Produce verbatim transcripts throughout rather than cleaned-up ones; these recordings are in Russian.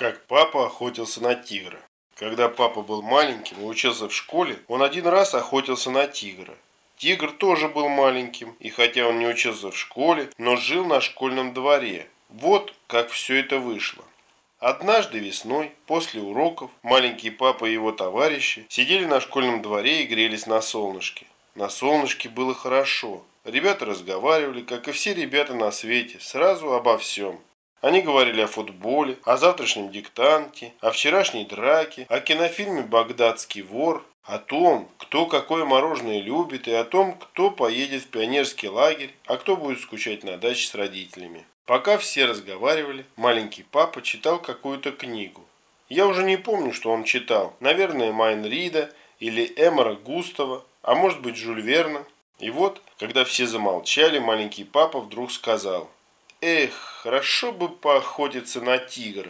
Как папа охотился на тигра. Когда папа был маленьким и учился в школе, он один раз охотился на тигра. Тигр тоже был маленьким, и хотя он не учился в школе, но жил на школьном дворе. Вот как все это вышло. Однажды весной, после уроков, маленький папа и его товарищи сидели на школьном дворе и грелись на солнышке. На солнышке было хорошо. Ребята разговаривали, как и все ребята на свете, сразу обо всем. Они говорили о футболе, о завтрашнем диктанте, о вчерашней драке, о кинофильме «Багдадский вор», о том, кто какое мороженое любит, и о том, кто поедет в пионерский лагерь, а кто будет скучать на даче с родителями. Пока все разговаривали, маленький папа читал какую-то книгу. Я уже не помню, что он читал. Наверное, Майн Рида или Эмора Густава, а может быть Жюль Верна. И вот, когда все замолчали, маленький папа вдруг сказал: «Эх, хорошо бы поохотиться на тигра».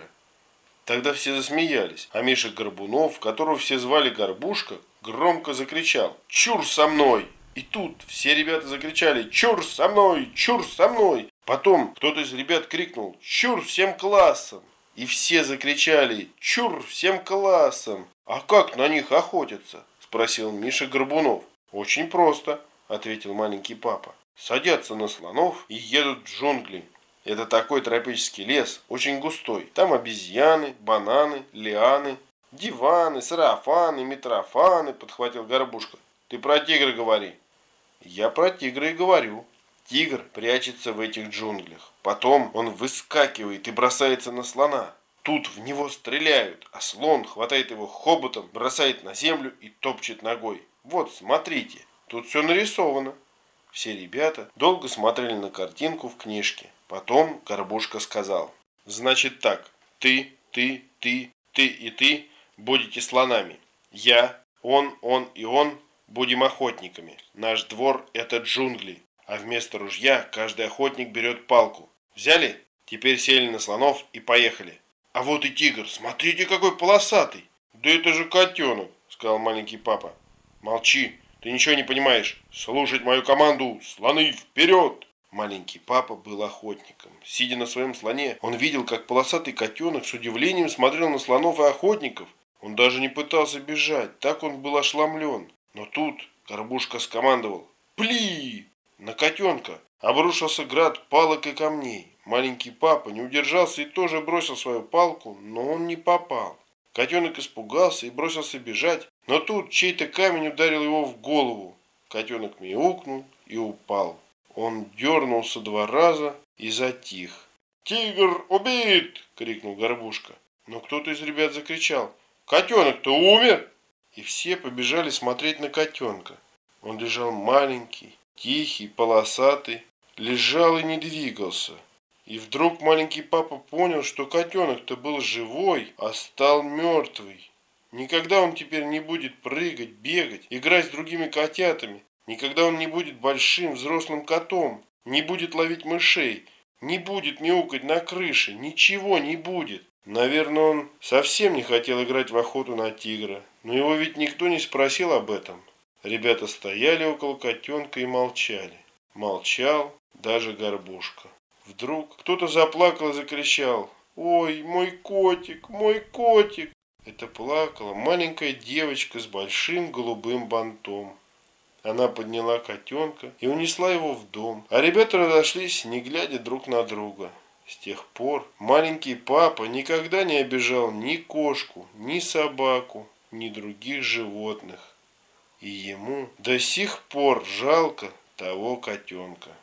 Тогда все засмеялись, а Миша Горбунов, которого все звали Горбушка, громко закричал: «Чур со мной!» И тут все ребята закричали: «Чур со мной! Чур со мной!» Потом кто-то из ребят крикнул: «Чур всем классом!» И все закричали: «Чур всем классом!» «А как на них охотятся?» – спросил Миша Горбунов. «Очень просто», – ответил маленький папа. «Садятся на слонов и едут в джунгли. Это такой тропический лес, очень густой. Там обезьяны, бананы, лианы, диваны, сарафаны, митрофаны», – подхватил Горбушка. «Ты про тигра говори». «Я про тигра и говорю». Тигр прячется в этих джунглях. Потом он выскакивает и бросается на слона. Тут в него стреляют, а слон хватает его хоботом, бросает на землю и топчет ногой. Вот, смотрите, тут все нарисовано. Все ребята долго смотрели на картинку в книжке. Потом Горбушка сказал: «Значит так, ты, ты, ты, ты и ты будете слонами. Я, он, он и он будем охотниками. Наш двор – это джунгли. А вместо ружья каждый охотник берет палку. Взяли? Теперь сели на слонов и поехали. А вот и тигр, смотрите, какой полосатый!» «Да это же котенок», – сказал маленький папа. «Молчи, ты ничего не понимаешь. Слушать мою команду, слоны вперед!» Маленький папа был охотником. Сидя на своем слоне, он видел, как полосатый котенок с удивлением смотрел на слонов и охотников. Он даже не пытался бежать, так он был ошеломлен. Но тут Горбушка скомандовал: «Пли!» На котенка обрушился град палок и камней. Маленький папа не удержался и тоже бросил свою палку, но он не попал. Котенок испугался и бросился бежать, но тут чей-то камень ударил его в голову. Котенок мяукнул и упал. Он дернулся два раза и затих. «Тигр убит!» – крикнул Горбушка. Но кто-то из ребят закричал: «Котенок-то умер!» И все побежали смотреть на котенка. Он лежал маленький, тихий, полосатый, лежал и не двигался. И вдруг маленький папа понял, что котенок-то был живой, а стал мертвый. Никогда он теперь не будет прыгать, бегать, играть с другими котятами. Никогда он не будет большим взрослым котом, не будет ловить мышей, не будет мяукать на крыше, ничего не будет. Наверное, он совсем не хотел играть в охоту на тигра, но его ведь никто не спросил об этом. Ребята стояли около котенка и молчали. Молчал даже Горбушка. Вдруг кто-то заплакал и закричал: «Ой, мой котик, мой котик!» Это плакала маленькая девочка с большим голубым бантом. Она подняла котенка и унесла его в дом, а ребята разошлись, не глядя друг на друга. С тех пор маленький папа никогда не обижал ни кошку, ни собаку, ни других животных. И ему до сих пор жалко того котенка.